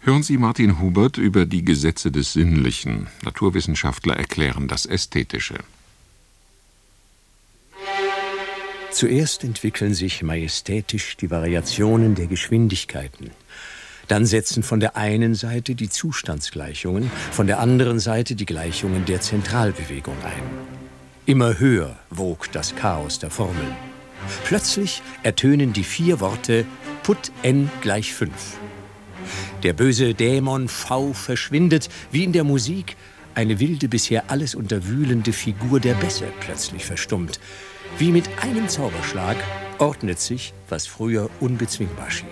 Hören Sie Martin Hubert über die Gesetze des Sinnlichen. Naturwissenschaftler erklären das Ästhetische. Zuerst entwickeln sich majestätisch die Variationen der Geschwindigkeiten. Dann setzen von der einen Seite die Zustandsgleichungen, von der anderen Seite die Gleichungen der Zentralbewegung ein. Immer höher wogt das Chaos der Formeln. Plötzlich ertönen die 4 Worte Put n = 5. Der böse Dämon V verschwindet, wie in der Musik eine wilde, bisher alles unterwühlende Figur der Bässe plötzlich verstummt. Wie mit einem Zauberschlag ordnet sich, was früher unbezwingbar schien.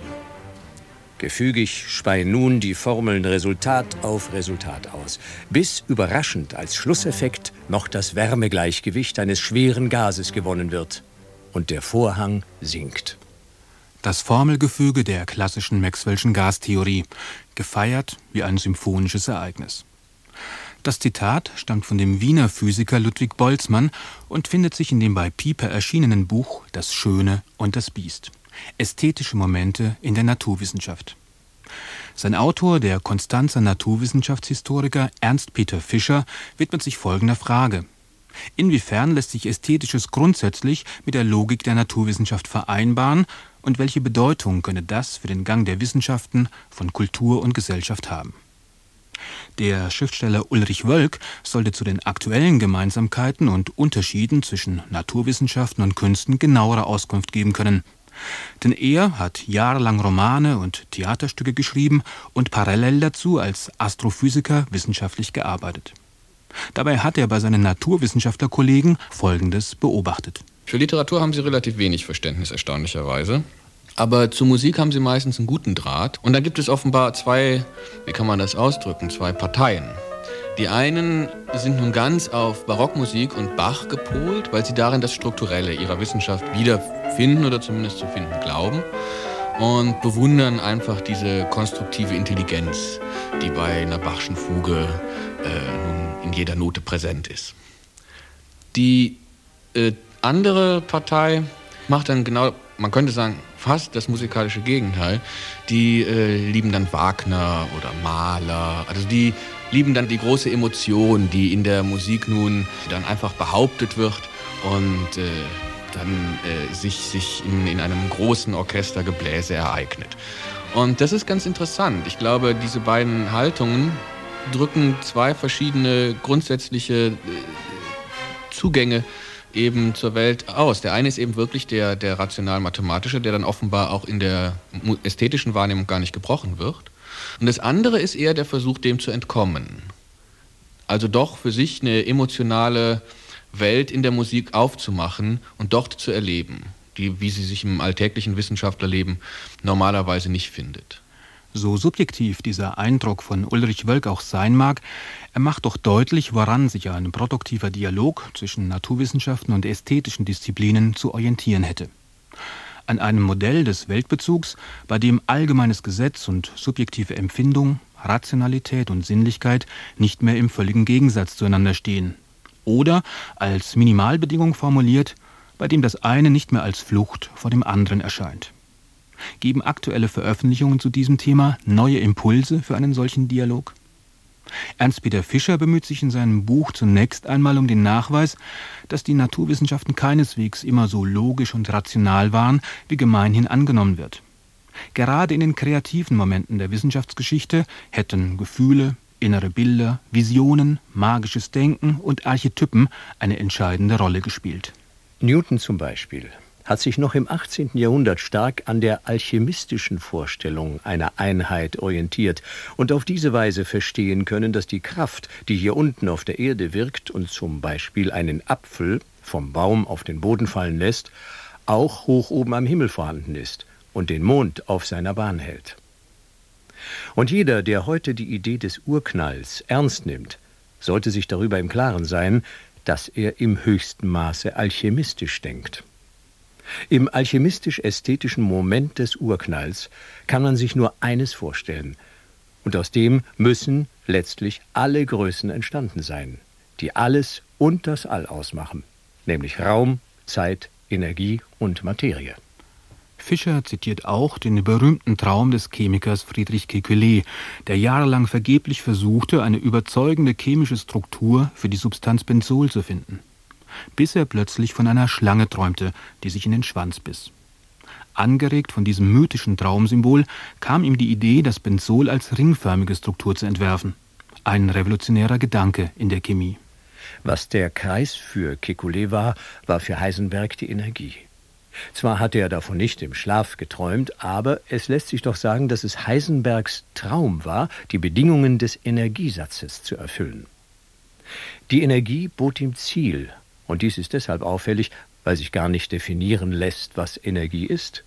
Gefügig speien nun die Formeln Resultat auf Resultat aus, bis überraschend als Schlusseffekt noch das Wärmegleichgewicht eines schweren Gases gewonnen wird und der Vorhang sinkt. Das Formelgefüge der klassischen Maxwell'schen Gastheorie, gefeiert wie ein symphonisches Ereignis. Das Zitat stammt von dem Wiener Physiker Ludwig Boltzmann und findet sich in dem bei Piper erschienenen Buch Das Schöne und das Biest. Ästhetische Momente in der Naturwissenschaft. Sein Autor, der Konstanzer Naturwissenschaftshistoriker Ernst Peter Fischer, widmet sich folgender Frage: Inwiefern lässt sich Ästhetisches grundsätzlich mit der Logik der Naturwissenschaft vereinbaren und welche Bedeutung könne das für den Gang der Wissenschaften von Kultur und Gesellschaft haben? Der Schriftsteller Ulrich Wölk sollte zu den aktuellen Gemeinsamkeiten und Unterschieden zwischen Naturwissenschaften und Künsten genauere Auskunft geben können. Denn er hat jahrelang Romane und Theaterstücke geschrieben und parallel dazu als Astrophysiker wissenschaftlich gearbeitet. Dabei hat er bei seinen Naturwissenschaftlerkollegen Folgendes beobachtet. Für Literatur haben sie relativ wenig Verständnis, erstaunlicherweise. Aber zur Musik haben sie meistens einen guten Draht. Und da gibt es offenbar 2, wie kann man das ausdrücken, 2 Parteien. Die einen sind nun ganz auf Barockmusik und Bach gepolt, weil sie darin das Strukturelle ihrer Wissenschaft wiederfinden oder zumindest zu finden glauben. Und bewundern einfach diese konstruktive Intelligenz, die bei einer Bachschen Fuge nun in jeder Note präsent ist. Die andere Partei macht dann genau, man könnte sagen, fast das musikalische Gegenteil. Die lieben dann Wagner oder Mahler. Also die lieben dann die große Emotion, die in der Musik nun dann einfach behauptet wird und dann sich in einem großen Orchestergebläse ereignet. Und das ist ganz interessant. Ich glaube, diese beiden Haltungen drücken 2 verschiedene grundsätzliche Zugänge eben zur Welt aus. Der eine ist eben wirklich der rational-mathematische, der dann offenbar auch in der ästhetischen Wahrnehmung gar nicht gebrochen wird. Und das andere ist eher der Versuch, dem zu entkommen. Also doch für sich eine emotionale Welt in der Musik aufzumachen und dort zu erleben, die, wie sie sich im alltäglichen Wissenschaftlerleben normalerweise nicht findet. So subjektiv dieser Eindruck von Ulrich Wölk auch sein mag, er macht doch deutlich, woran sich ein produktiver Dialog zwischen Naturwissenschaften und ästhetischen Disziplinen zu orientieren hätte. An einem Modell des Weltbezugs, bei dem allgemeines Gesetz und subjektive Empfindung, Rationalität und Sinnlichkeit nicht mehr im völligen Gegensatz zueinander stehen. Oder, als Minimalbedingung formuliert, bei dem das eine nicht mehr als Flucht vor dem anderen erscheint. Geben aktuelle Veröffentlichungen zu diesem Thema neue Impulse für einen solchen Dialog? Ernst-Peter Fischer bemüht sich in seinem Buch zunächst einmal um den Nachweis, dass die Naturwissenschaften keineswegs immer so logisch und rational waren, wie gemeinhin angenommen wird. Gerade in den kreativen Momenten der Wissenschaftsgeschichte hätten Gefühle, innere Bilder, Visionen, magisches Denken und Archetypen eine entscheidende Rolle gespielt. Newton zum Beispiel hat sich noch im 18. Jahrhundert stark an der alchemistischen Vorstellung einer Einheit orientiert und auf diese Weise verstehen können, dass die Kraft, die hier unten auf der Erde wirkt und zum Beispiel einen Apfel vom Baum auf den Boden fallen lässt, auch hoch oben am Himmel vorhanden ist und den Mond auf seiner Bahn hält. Und jeder, der heute die Idee des Urknalls ernst nimmt, sollte sich darüber im Klaren sein, dass er im höchsten Maße alchemistisch denkt. Im alchemistisch-ästhetischen Moment des Urknalls kann man sich nur eines vorstellen. Und aus dem müssen letztlich alle Größen entstanden sein, die alles und das All ausmachen, nämlich Raum, Zeit, Energie und Materie. Fischer zitiert auch den berühmten Traum des Chemikers Friedrich Kekulé, der jahrelang vergeblich versuchte, eine überzeugende chemische Struktur für die Substanz Benzol zu finden. Bis er plötzlich von einer Schlange träumte, die sich in den Schwanz biss. Angeregt von diesem mythischen Traumsymbol kam ihm die Idee, das Benzol als ringförmige Struktur zu entwerfen. Ein revolutionärer Gedanke in der Chemie. Was der Kreis für Kekulé war, war für Heisenberg die Energie. Zwar hatte er davon nicht im Schlaf geträumt, aber es lässt sich doch sagen, dass es Heisenbergs Traum war, die Bedingungen des Energiesatzes zu erfüllen. Die Energie bot ihm Ziel, und dies ist deshalb auffällig, weil sich gar nicht definieren lässt, was Energie ist.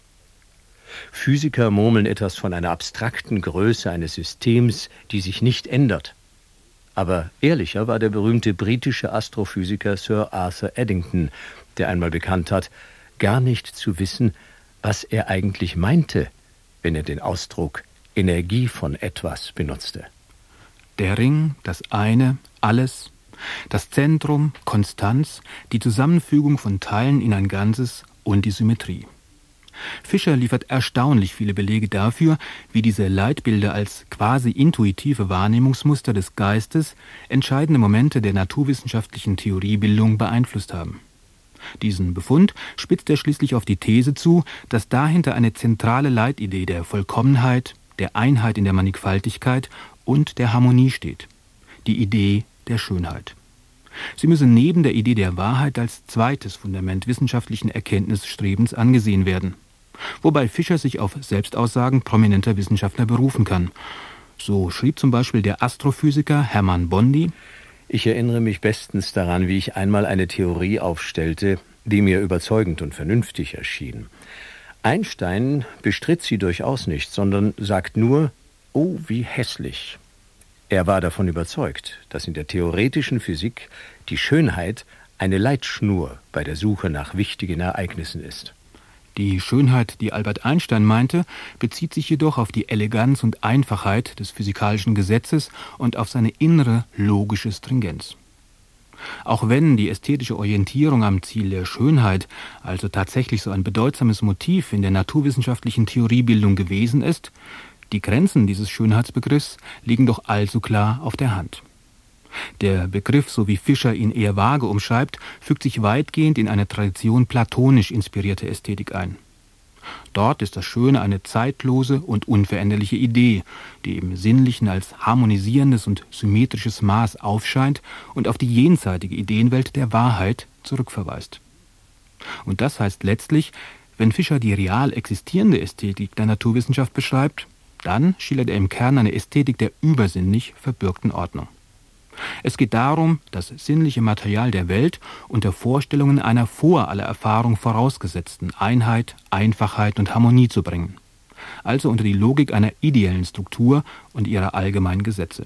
Physiker murmeln etwas von einer abstrakten Größe eines Systems, die sich nicht ändert. Aber ehrlicher war der berühmte britische Astrophysiker Sir Arthur Eddington, der einmal bekannt hat, gar nicht zu wissen, was er eigentlich meinte, wenn er den Ausdruck Energie von etwas benutzte. Der Ring, das eine, alles, das Zentrum, Konstanz, die Zusammenfügung von Teilen in ein Ganzes und die Symmetrie. Fischer liefert erstaunlich viele Belege dafür, wie diese Leitbilder als quasi intuitive Wahrnehmungsmuster des Geistes entscheidende Momente der naturwissenschaftlichen Theoriebildung beeinflusst haben. Diesen Befund spitzt er schließlich auf die These zu, dass dahinter eine zentrale Leitidee der Vollkommenheit, der Einheit in der Mannigfaltigkeit und der Harmonie steht. Die Idee der Schönheit. Sie müsse neben der Idee der Wahrheit als zweites Fundament wissenschaftlichen Erkenntnisstrebens angesehen werden. Wobei Fischer sich auf Selbstaussagen prominenter Wissenschaftler berufen kann. So schrieb zum Beispiel der Astrophysiker Hermann Bondi: Ich erinnere mich bestens daran, wie ich einmal eine Theorie aufstellte, die mir überzeugend und vernünftig erschien. Einstein bestritt sie durchaus nicht, sondern sagt nur, oh, wie hässlich. Er war davon überzeugt, dass in der theoretischen Physik die Schönheit eine Leitschnur bei der Suche nach wichtigen Ereignissen ist. Die Schönheit, die Albert Einstein meinte, bezieht sich jedoch auf die Eleganz und Einfachheit des physikalischen Gesetzes und auf seine innere logische Stringenz. Auch wenn die ästhetische Orientierung am Ziel der Schönheit also tatsächlich so ein bedeutsames Motiv in der naturwissenschaftlichen Theoriebildung gewesen ist, die Grenzen dieses Schönheitsbegriffs liegen doch allzu klar auf der Hand. Der Begriff, so wie Fischer ihn eher vage umschreibt, fügt sich weitgehend in eine Tradition platonisch inspirierte Ästhetik ein. Dort ist das Schöne eine zeitlose und unveränderliche Idee, die im Sinnlichen als harmonisierendes und symmetrisches Maß aufscheint und auf die jenseitige Ideenwelt der Wahrheit zurückverweist. Und das heißt letztlich, wenn Fischer die real existierende Ästhetik der Naturwissenschaft beschreibt, dann schildert er im Kern eine Ästhetik der übersinnlich verbürgten Ordnung. Es geht darum, das sinnliche Material der Welt unter Vorstellungen einer vor aller Erfahrung vorausgesetzten Einheit, Einfachheit und Harmonie zu bringen. Also unter die Logik einer ideellen Struktur und ihrer allgemeinen Gesetze.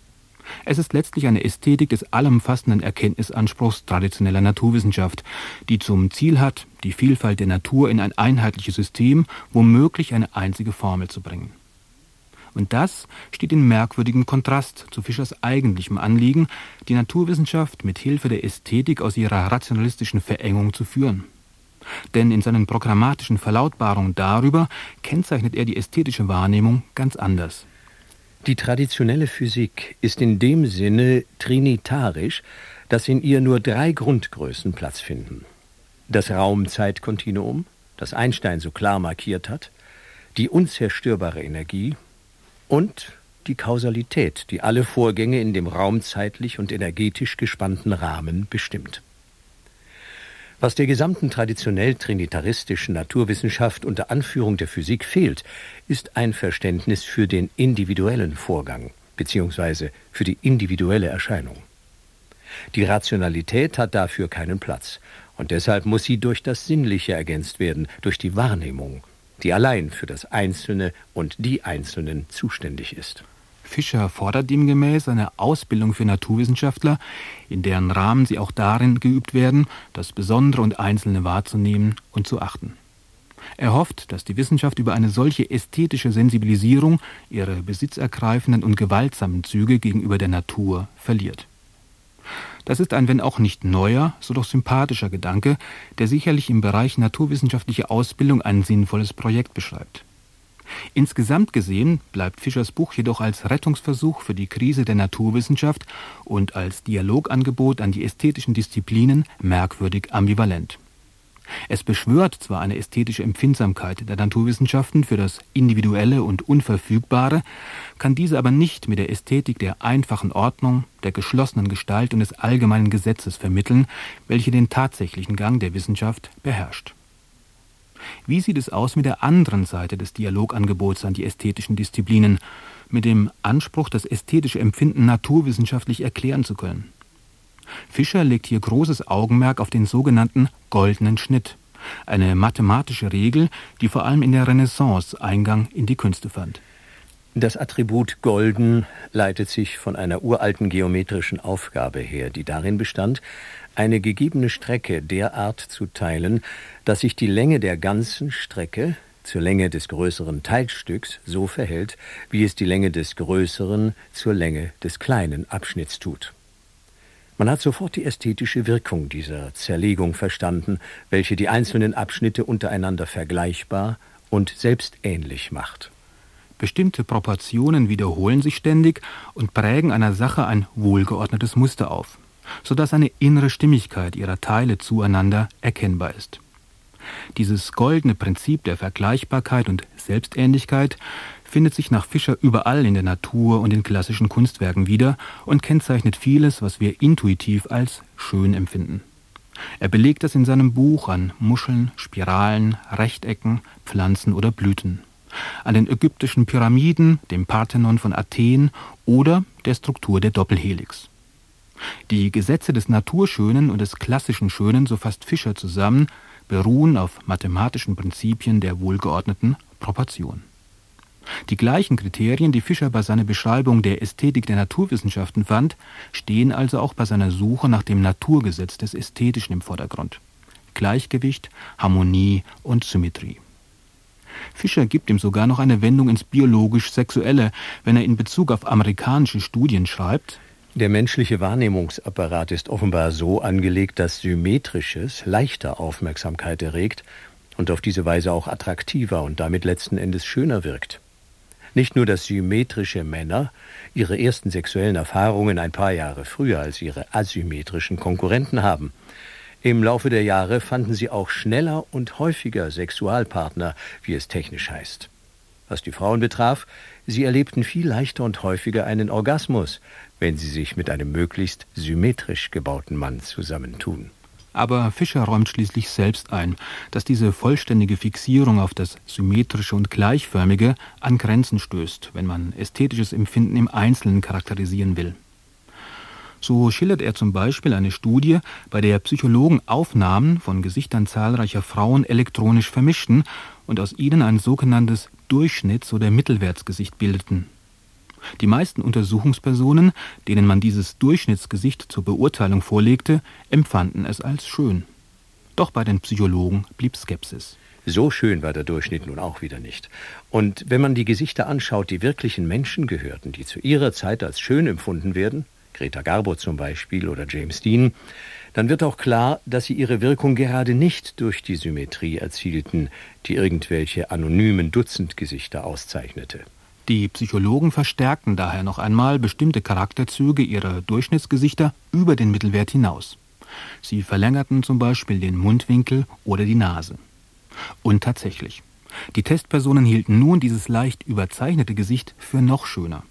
Es ist letztlich eine Ästhetik des allumfassenden Erkenntnisanspruchs traditioneller Naturwissenschaft, die zum Ziel hat, die Vielfalt der Natur in ein einheitliches System, womöglich eine einzige Formel zu bringen. Und das steht in merkwürdigem Kontrast zu Fischers eigentlichem Anliegen, die Naturwissenschaft mit Hilfe der Ästhetik aus ihrer rationalistischen Verengung zu führen. Denn in seinen programmatischen Verlautbarungen darüber kennzeichnet er die ästhetische Wahrnehmung ganz anders. Die traditionelle Physik ist in dem Sinne trinitarisch, dass in ihr nur 3 Grundgrößen Platz finden. Das Raum-Zeit-Kontinuum, das Einstein so klar markiert hat, die unzerstörbare Energie und die Kausalität, die alle Vorgänge in dem raumzeitlich und energetisch gespannten Rahmen bestimmt. Was der gesamten traditionell trinitaristischen Naturwissenschaft unter Anführung der Physik fehlt, ist ein Verständnis für den individuellen Vorgang bzw. für die individuelle Erscheinung. Die Rationalität hat dafür keinen Platz und deshalb muss sie durch das Sinnliche ergänzt werden, durch die Wahrnehmung, die allein für das Einzelne und die Einzelnen zuständig ist. Fischer fordert demgemäß eine Ausbildung für Naturwissenschaftler, in deren Rahmen sie auch darin geübt werden, das Besondere und Einzelne wahrzunehmen und zu achten. Er hofft, dass die Wissenschaft über eine solche ästhetische Sensibilisierung ihre besitzergreifenden und gewaltsamen Züge gegenüber der Natur verliert. Das ist ein, wenn auch nicht neuer, so doch sympathischer Gedanke, der sicherlich im Bereich naturwissenschaftliche Ausbildung ein sinnvolles Projekt beschreibt. Insgesamt gesehen bleibt Fischers Buch jedoch als Rettungsversuch für die Krise der Naturwissenschaft und als Dialogangebot an die ästhetischen Disziplinen merkwürdig ambivalent. Es beschwört zwar eine ästhetische Empfindsamkeit der Naturwissenschaften für das Individuelle und Unverfügbare, kann diese aber nicht mit der Ästhetik der einfachen Ordnung, der geschlossenen Gestalt und des allgemeinen Gesetzes vermitteln, welche den tatsächlichen Gang der Wissenschaft beherrscht. Wie sieht es aus mit der anderen Seite des Dialogangebots an die ästhetischen Disziplinen, mit dem Anspruch, das ästhetische Empfinden naturwissenschaftlich erklären zu können? Fischer legt hier großes Augenmerk auf den sogenannten goldenen Schnitt, eine mathematische Regel, die vor allem in der Renaissance Eingang in die Künste fand. Das Attribut golden leitet sich von einer uralten geometrischen Aufgabe her, die darin bestand, eine gegebene Strecke derart zu teilen, dass sich die Länge der ganzen Strecke zur Länge des größeren Teilstücks so verhält, wie es die Länge des größeren zur Länge des kleinen Abschnitts tut. Man hat sofort die ästhetische Wirkung dieser Zerlegung verstanden, welche die einzelnen Abschnitte untereinander vergleichbar und selbstähnlich macht. Bestimmte Proportionen wiederholen sich ständig und prägen einer Sache ein wohlgeordnetes Muster auf, sodass eine innere Stimmigkeit ihrer Teile zueinander erkennbar ist. Dieses goldene Prinzip der Vergleichbarkeit und Selbstähnlichkeit findet sich nach Fischer überall in der Natur und in klassischen Kunstwerken wieder und kennzeichnet vieles, was wir intuitiv als schön empfinden. Er belegt das in seinem Buch an Muscheln, Spiralen, Rechtecken, Pflanzen oder Blüten, an den ägyptischen Pyramiden, dem Parthenon von Athen oder der Struktur der Doppelhelix. Die Gesetze des Naturschönen und des klassischen Schönen, so fasst Fischer zusammen, beruhen auf mathematischen Prinzipien der wohlgeordneten Proportion. Die gleichen Kriterien, die Fischer bei seiner Beschreibung der Ästhetik der Naturwissenschaften fand, stehen also auch bei seiner Suche nach dem Naturgesetz des Ästhetischen im Vordergrund. Gleichgewicht, Harmonie und Symmetrie. Fischer gibt ihm sogar noch eine Wendung ins biologisch-sexuelle, wenn er in Bezug auf amerikanische Studien schreibt: Der menschliche Wahrnehmungsapparat ist offenbar so angelegt, dass Symmetrisches leichter Aufmerksamkeit erregt und auf diese Weise auch attraktiver und damit letzten Endes schöner wirkt. Nicht nur, dass symmetrische Männer ihre ersten sexuellen Erfahrungen ein paar Jahre früher als ihre asymmetrischen Konkurrenten haben. Im Laufe der Jahre fanden sie auch schneller und häufiger Sexualpartner, wie es technisch heißt. Was die Frauen betraf, sie erlebten viel leichter und häufiger einen Orgasmus, wenn sie sich mit einem möglichst symmetrisch gebauten Mann zusammentun. Aber Fischer räumt schließlich selbst ein, dass diese vollständige Fixierung auf das Symmetrische und Gleichförmige an Grenzen stößt, wenn man ästhetisches Empfinden im Einzelnen charakterisieren will. So schildert er zum Beispiel eine Studie, bei der Psychologen Aufnahmen von Gesichtern zahlreicher Frauen elektronisch vermischten und aus ihnen ein sogenanntes Durchschnitts- oder Mittelwertsgesicht bildeten. Die meisten Untersuchungspersonen, denen man dieses Durchschnittsgesicht zur Beurteilung vorlegte, empfanden es als schön. Doch bei den Psychologen blieb Skepsis. So schön war der Durchschnitt nun auch wieder nicht. Und wenn man die Gesichter anschaut, die wirklichen Menschen gehörten, die zu ihrer Zeit als schön empfunden werden, Greta Garbo zum Beispiel oder James Dean, dann wird auch klar, dass sie ihre Wirkung gerade nicht durch die Symmetrie erzielten, die irgendwelche anonymen Dutzendgesichter auszeichnete. Die Psychologen verstärkten daher noch einmal bestimmte Charakterzüge ihrer Durchschnittsgesichter über den Mittelwert hinaus. Sie verlängerten zum Beispiel den Mundwinkel oder die Nase. Und tatsächlich, die Testpersonen hielten nun dieses leicht überzeichnete Gesicht für noch schöner.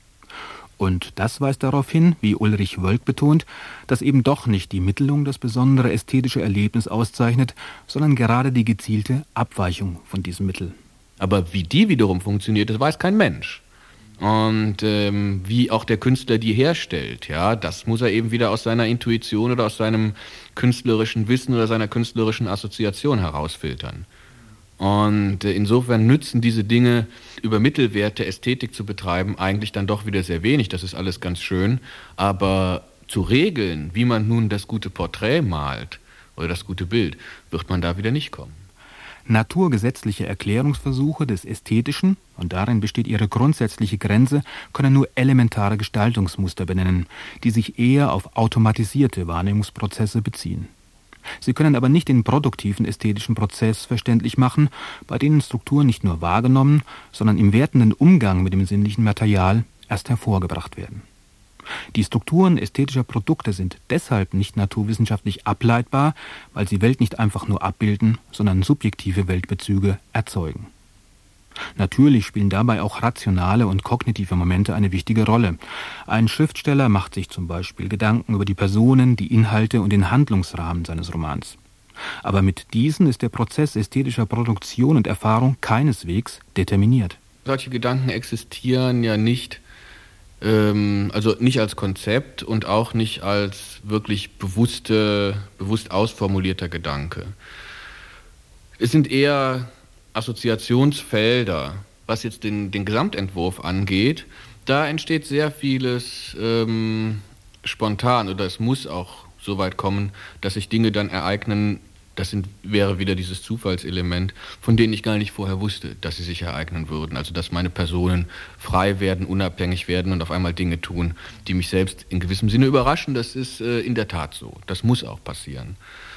Und das weist darauf hin, wie Ulrich Wölk betont, dass eben doch nicht die Mittelung das besondere ästhetische Erlebnis auszeichnet, sondern gerade die gezielte Abweichung von diesem Mittel. Aber wie die wiederum funktioniert, das weiß kein Mensch. Und wie auch der Künstler die herstellt, ja, das muss er eben wieder aus seiner Intuition oder aus seinem künstlerischen Wissen oder seiner künstlerischen Assoziation herausfiltern. Und insofern nützen diese Dinge, über Mittelwerte Ästhetik zu betreiben, eigentlich dann doch wieder sehr wenig. Das ist alles ganz schön. Aber zu regeln, wie man nun das gute Porträt malt oder das gute Bild, wird man da wieder nicht kommen. Naturgesetzliche Erklärungsversuche des Ästhetischen, und darin besteht ihre grundsätzliche Grenze, können nur elementare Gestaltungsmuster benennen, die sich eher auf automatisierte Wahrnehmungsprozesse beziehen. Sie können aber nicht den produktiven ästhetischen Prozess verständlich machen, bei denen Strukturen nicht nur wahrgenommen, sondern im wertenden Umgang mit dem sinnlichen Material erst hervorgebracht werden. Die Strukturen ästhetischer Produkte sind deshalb nicht naturwissenschaftlich ableitbar, weil sie Welt nicht einfach nur abbilden, sondern subjektive Weltbezüge erzeugen. Natürlich spielen dabei auch rationale und kognitive Momente eine wichtige Rolle. Ein Schriftsteller macht sich zum Beispiel Gedanken über die Personen, die Inhalte und den Handlungsrahmen seines Romans. Aber mit diesen ist der Prozess ästhetischer Produktion und Erfahrung keineswegs determiniert. Solche Gedanken existieren ja nicht, also nicht als Konzept und auch nicht als wirklich bewusst ausformulierter Gedanke. Es sind eher Assoziationsfelder, was jetzt den Gesamtentwurf angeht. Da entsteht sehr vieles spontan, oder es muss auch so weit kommen, dass sich Dinge dann ereignen. Wäre wieder dieses Zufallselement, von denen ich gar nicht vorher wusste, dass sie sich ereignen würden. Also dass meine Personen frei werden, unabhängig werden und auf einmal Dinge tun, die mich selbst in gewissem Sinne überraschen. Das ist in der Tat so. Das muss auch passieren.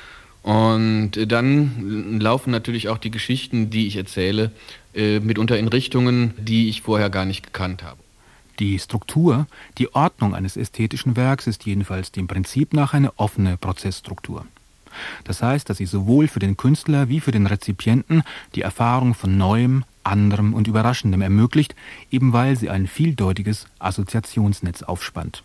Und dann laufen natürlich auch die Geschichten, die ich erzähle, mitunter in Richtungen, die ich vorher gar nicht gekannt habe. Die Struktur, die Ordnung eines ästhetischen Werks ist jedenfalls dem Prinzip nach eine offene Prozessstruktur. Das heißt, dass sie sowohl für den Künstler wie für den Rezipienten die Erfahrung von Neuem, Anderem und Überraschendem ermöglicht, eben weil sie ein vieldeutiges Assoziationsnetz aufspannt.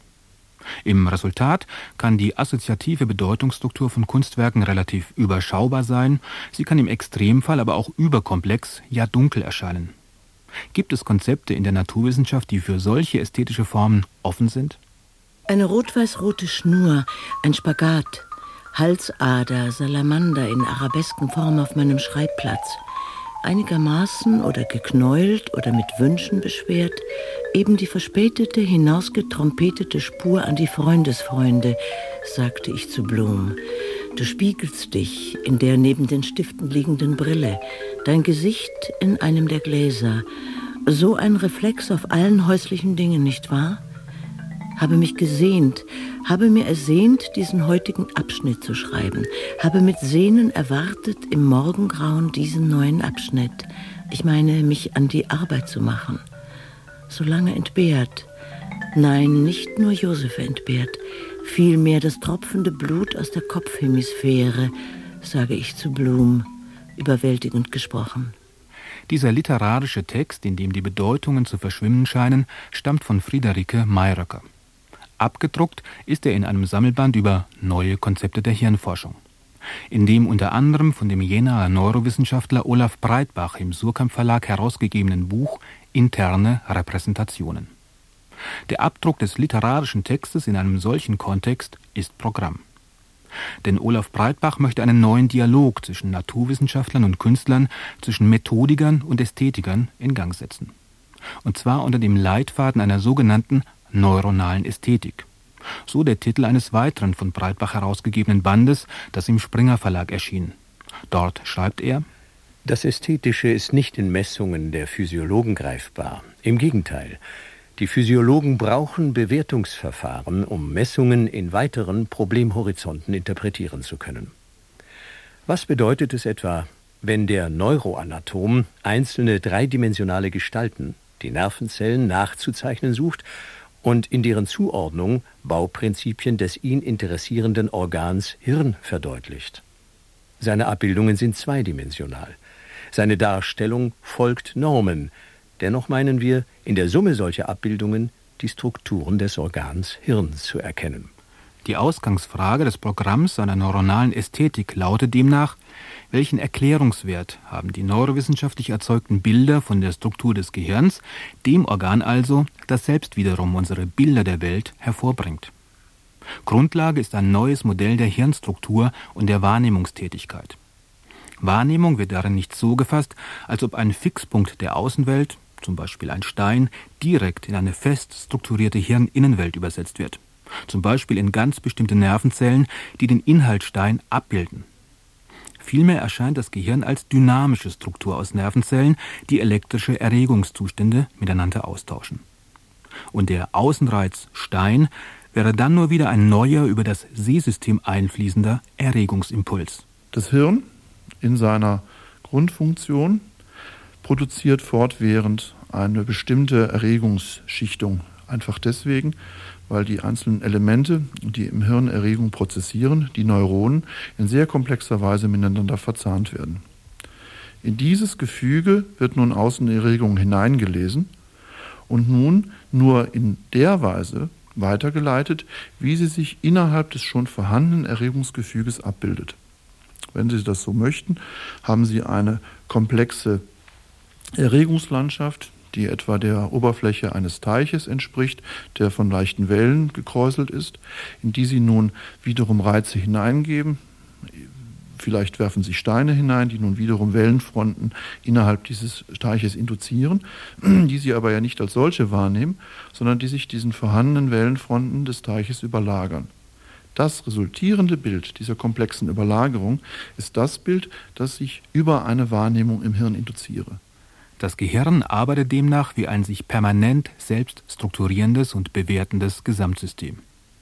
Im Resultat kann die assoziative Bedeutungsstruktur von Kunstwerken relativ überschaubar sein, sie kann im Extremfall aber auch überkomplex, ja dunkel erscheinen. Gibt es Konzepte in der Naturwissenschaft, die für solche ästhetische Formen offen sind? Eine rot-weiß-rote Schnur, ein Spagat, Halsader, Salamander in arabesken Form auf meinem Schreibplatz. Einigermaßen oder geknäult oder mit Wünschen beschwert, eben die verspätete, hinausgetrompetete Spur an die Freundesfreunde, sagte ich zu Blum. Du spiegelst dich in der neben den Stiften liegenden Brille, dein Gesicht in einem der Gläser. So ein Reflex auf allen häuslichen Dingen, nicht wahr? Habe mich gesehnt, habe mir ersehnt, diesen heutigen Abschnitt zu schreiben, habe mit Sehnen erwartet, im Morgengrauen diesen neuen Abschnitt. Ich meine, mich an die Arbeit zu machen. So lange entbehrt. Nein, nicht nur Josef entbehrt, vielmehr das tropfende Blut aus der Kopfhemisphäre, sage ich zu Blum, überwältigend gesprochen. Dieser literarische Text, in dem die Bedeutungen zu verschwimmen scheinen, stammt von Friederike Mayröcker. Abgedruckt ist er in einem Sammelband über neue Konzepte der Hirnforschung, in dem unter anderem von dem Jenaer Neurowissenschaftler Olaf Breitbach im Surkamp Verlag herausgegebenen Buch Interne Repräsentationen. Der Abdruck des literarischen Textes in einem solchen Kontext ist Programm. Denn Olaf Breitbach möchte einen neuen Dialog zwischen Naturwissenschaftlern und Künstlern, zwischen Methodikern und Ästhetikern in Gang setzen. Und zwar unter dem Leitfaden einer sogenannten neuronalen Ästhetik. So der Titel eines weiteren von Breitbach herausgegebenen Bandes, das im Springer Verlag erschien. Dort schreibt er: Das Ästhetische ist nicht in Messungen der Physiologen greifbar. Im Gegenteil. Die Physiologen brauchen Bewertungsverfahren, um Messungen in weiteren Problemhorizonten interpretieren zu können. Was bedeutet es etwa, wenn der Neuroanatom einzelne dreidimensionale Gestalten, die Nervenzellen, nachzuzeichnen sucht und in deren Zuordnung Bauprinzipien des ihn interessierenden Organs Hirn verdeutlicht? Seine Abbildungen sind zweidimensional. Seine Darstellung folgt Normen. Dennoch meinen wir, in der Summe solcher Abbildungen die Strukturen des Organs Hirn zu erkennen. Die Ausgangsfrage des Programms einer neuronalen Ästhetik lautet demnach: Welchen Erklärungswert haben die neurowissenschaftlich erzeugten Bilder von der Struktur des Gehirns, dem Organ also, das selbst wiederum unsere Bilder der Welt hervorbringt? Grundlage ist ein neues Modell der Hirnstruktur und der Wahrnehmungstätigkeit. Wahrnehmung wird darin nicht so gefasst, als ob ein Fixpunkt der Außenwelt, zum Beispiel ein Stein, direkt in eine fest strukturierte Hirninnenwelt übersetzt wird. Zum Beispiel in ganz bestimmte Nervenzellen, die den Inhalt Stein abbilden. Vielmehr erscheint das Gehirn als dynamische Struktur aus Nervenzellen, die elektrische Erregungszustände miteinander austauschen. Und der Außenreiz Stein wäre dann nur wieder ein neuer, über das Sehsystem einfließender Erregungsimpuls. Das Hirn in seiner Grundfunktion produziert fortwährend eine bestimmte Erregungsschichtung. Einfach deswegen, weil die einzelnen Elemente, die im Hirn Erregung prozessieren, die Neuronen, in sehr komplexer Weise miteinander verzahnt werden. In dieses Gefüge wird nun Außenerregung hineingelesen und nun nur in der Weise weitergeleitet, wie sie sich innerhalb des schon vorhandenen Erregungsgefüges abbildet. Wenn Sie das so möchten, haben Sie eine komplexe Erregungslandschaft, die etwa der Oberfläche eines Teiches entspricht, der von leichten Wellen gekräuselt ist, in die Sie nun wiederum Reize hineingeben. Vielleicht werfen Sie Steine hinein, die nun wiederum Wellenfronten innerhalb dieses Teiches induzieren, die Sie aber ja nicht als solche wahrnehmen, sondern die sich diesen vorhandenen Wellenfronten des Teiches überlagern. Das resultierende Bild dieser komplexen Überlagerung ist das Bild, das ich über eine Wahrnehmung im Hirn induziere. Das Gehirn arbeitet demnach wie ein sich permanent selbst strukturierendes und bewertendes Gesamtsystem.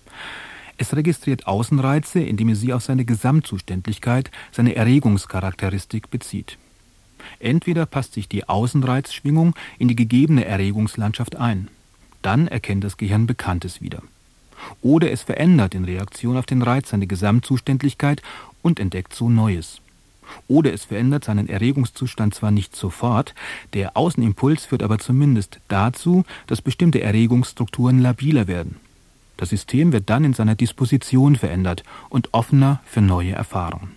Es registriert Außenreize, indem es sie auf seine Gesamtzuständigkeit, seine Erregungscharakteristik bezieht. Entweder passt sich die Außenreizschwingung in die gegebene Erregungslandschaft ein. Dann erkennt das Gehirn Bekanntes wieder. Oder es verändert in Reaktion auf den Reiz seine Gesamtzuständigkeit und entdeckt so Neues. Oder es verändert seinen Erregungszustand zwar nicht sofort, der Außenimpuls führt aber zumindest dazu, dass bestimmte Erregungsstrukturen labiler werden. Das System wird dann in seiner Disposition verändert und offener für neue Erfahrungen.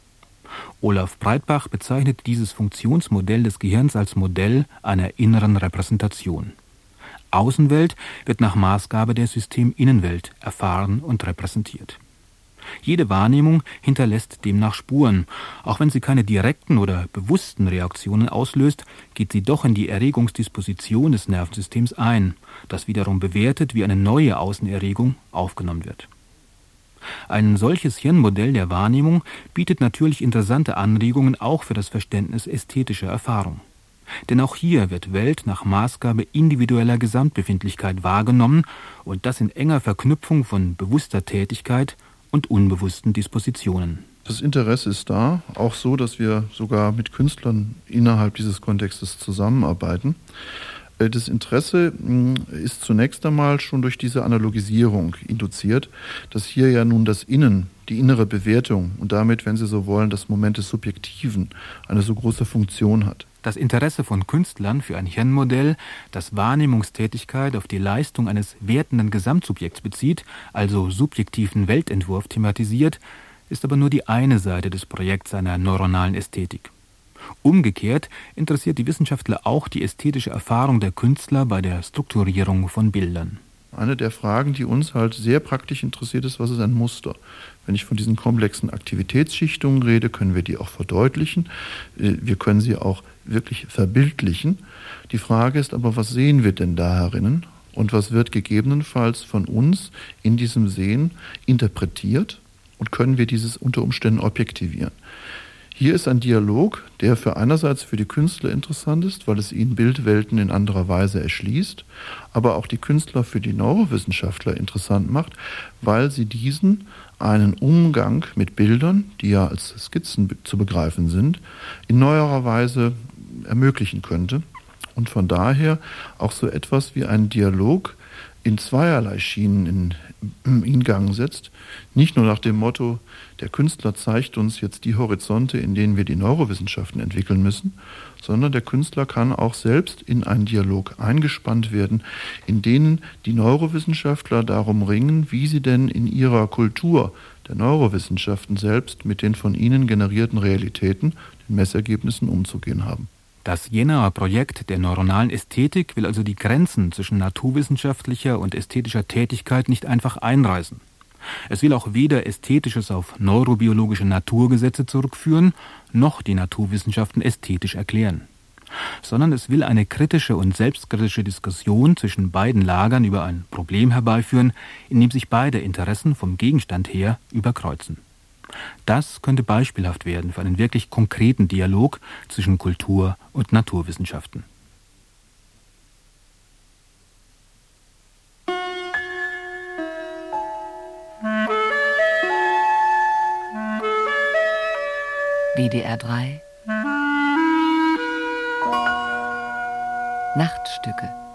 Olaf Breitbach bezeichnet dieses Funktionsmodell des Gehirns als Modell einer inneren Repräsentation. Außenwelt wird nach Maßgabe der Systeminnenwelt erfahren und repräsentiert. Jede Wahrnehmung hinterlässt demnach Spuren. Auch wenn sie keine direkten oder bewussten Reaktionen auslöst, geht sie doch in die Erregungsdisposition des Nervensystems ein, das wiederum bewertet, wie eine neue Außenerregung aufgenommen wird. Ein solches Hirnmodell der Wahrnehmung bietet natürlich interessante Anregungen auch für das Verständnis ästhetischer Erfahrung. Denn auch hier wird Welt nach Maßgabe individueller Gesamtbefindlichkeit wahrgenommen und das in enger Verknüpfung von bewusster Tätigkeit und unbewussten Dispositionen. Das Interesse ist da, auch so, dass wir sogar mit Künstlern innerhalb dieses Kontextes zusammenarbeiten. Das Interesse ist zunächst einmal schon durch diese Analogisierung induziert, dass hier ja nun das Innen, die innere Bewertung und damit, wenn Sie so wollen, das Moment des Subjektiven eine so große Funktion hat. Das Interesse von Künstlern für ein Hirnmodell, das Wahrnehmungstätigkeit auf die Leistung eines wertenden Gesamtsubjekts bezieht, also subjektiven Weltentwurf thematisiert, ist aber nur die eine Seite des Projekts einer neuronalen Ästhetik. Umgekehrt interessiert die Wissenschaftler auch die ästhetische Erfahrung der Künstler bei der Strukturierung von Bildern. Eine der Fragen, die uns halt sehr praktisch interessiert, ist, was ist ein Muster? Wenn ich von diesen komplexen Aktivitätsschichtungen rede, können wir die auch verdeutlichen. Wir können sie auch wirklich verbildlichen. Die Frage ist aber, was sehen wir denn da herinnen? Und was wird gegebenenfalls von uns in diesem Sehen interpretiert? Und können wir dieses unter Umständen objektivieren? Hier ist ein Dialog, der einerseits für die Künstler interessant ist, weil es ihnen Bildwelten in anderer Weise erschließt, aber auch die Künstler für die Neurowissenschaftler interessant macht, weil sie diesen einen Umgang mit Bildern, die ja als Skizzen zu begreifen sind, in neuerer Weise ermöglichen könnte und von daher auch so etwas wie einen Dialog in zweierlei Schienen in Gang setzt. Nicht nur nach dem Motto, der Künstler zeigt uns jetzt die Horizonte, in denen wir die Neurowissenschaften entwickeln müssen, sondern der Künstler kann auch selbst in einen Dialog eingespannt werden, in denen die Neurowissenschaftler darum ringen, wie sie denn in ihrer Kultur der Neurowissenschaften selbst mit den von ihnen generierten Realitäten, den Messergebnissen umzugehen haben. Das Jenaer Projekt der neuronalen Ästhetik will also die Grenzen zwischen naturwissenschaftlicher und ästhetischer Tätigkeit nicht einfach einreißen. Es will auch weder Ästhetisches auf neurobiologische Naturgesetze zurückführen, noch die Naturwissenschaften ästhetisch erklären. Sondern es will eine kritische und selbstkritische Diskussion zwischen beiden Lagern über ein Problem herbeiführen, in dem sich beide Interessen vom Gegenstand her überkreuzen. Das könnte beispielhaft werden für einen wirklich konkreten Dialog zwischen Kultur und Naturwissenschaften. WDR 3 Nachtstücke.